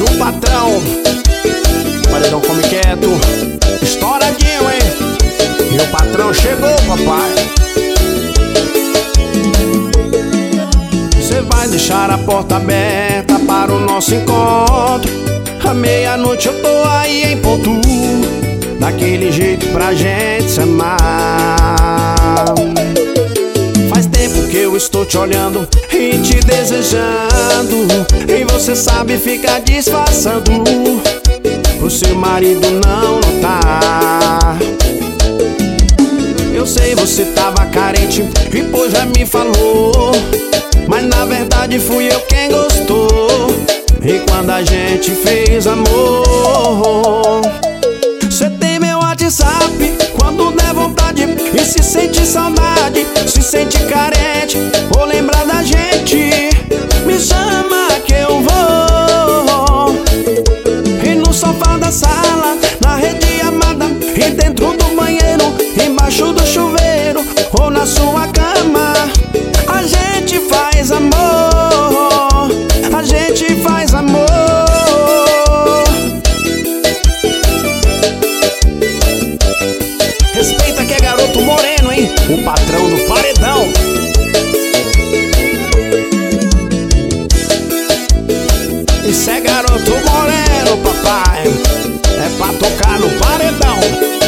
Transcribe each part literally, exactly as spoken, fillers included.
o patrão. Paredão come quieto, estouradinho, hein? E o patrão chegou, papai. Cê vai deixar a porta aberta para o nosso encontro. À meia-noite eu tô aí em ponto, daquele jeito pra gente se amar. Faz tempo que eu estou te olhando e te desejando, e você sabe ficar disfarçando pro seu marido não notar. Eu sei, você tava carente e pô, já me falou, mas na verdade fui eu quem gostou. E quando a gente fez amor, cê tem meu WhatsApp, quando der vontade e se sente saudade, se sente carente ou lembrar da gente, me chama que eu vou. E no sofá da sala, na rede amada, e dentro do banheiro, embaixo do chuveiro ou na sua cama, a gente faz amor, a gente faz amor. Respeita que é garoto moreno, hein? O patrão do paredão. Isso é garoto moreno, papai. É pra tocar no paredão.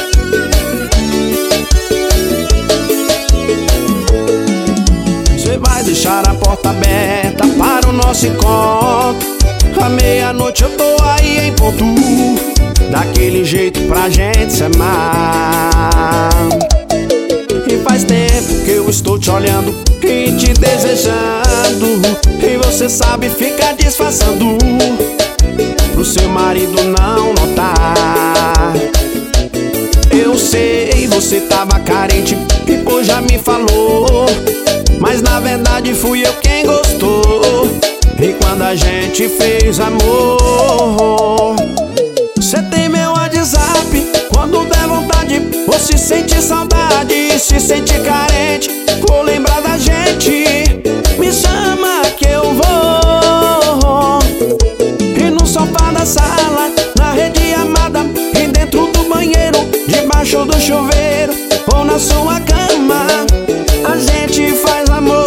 Você vai deixar a porta aberta para o nosso encontro. À meia-noite eu tô aí em ponto, daquele jeito pra gente se amar. E faz tempo que eu estou te olhando e te desejando, e você sabe ficar disfarçando pro seu marido não notar. Eu sei, você tava carente e pô, já me falou, mas na verdade fui eu quem gostou. E quando a gente fez amor, cê tem meu WhatsApp, quando der vontade ou se sente saudade, se sente carente ou lembrar da gente, me chama que eu vou. E no sofá da sala, na rede amada, e dentro do banheiro, debaixo do chuveiro ou na sua cama, a gente faz amor.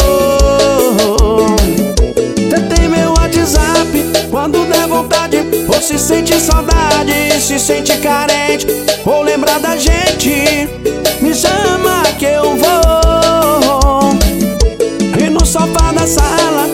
Cê tem meu WhatsApp, quando der vontade ou se sente saudade, se sente carente ou lembrar da gente, me chama que eu vou. E no sofá da sala,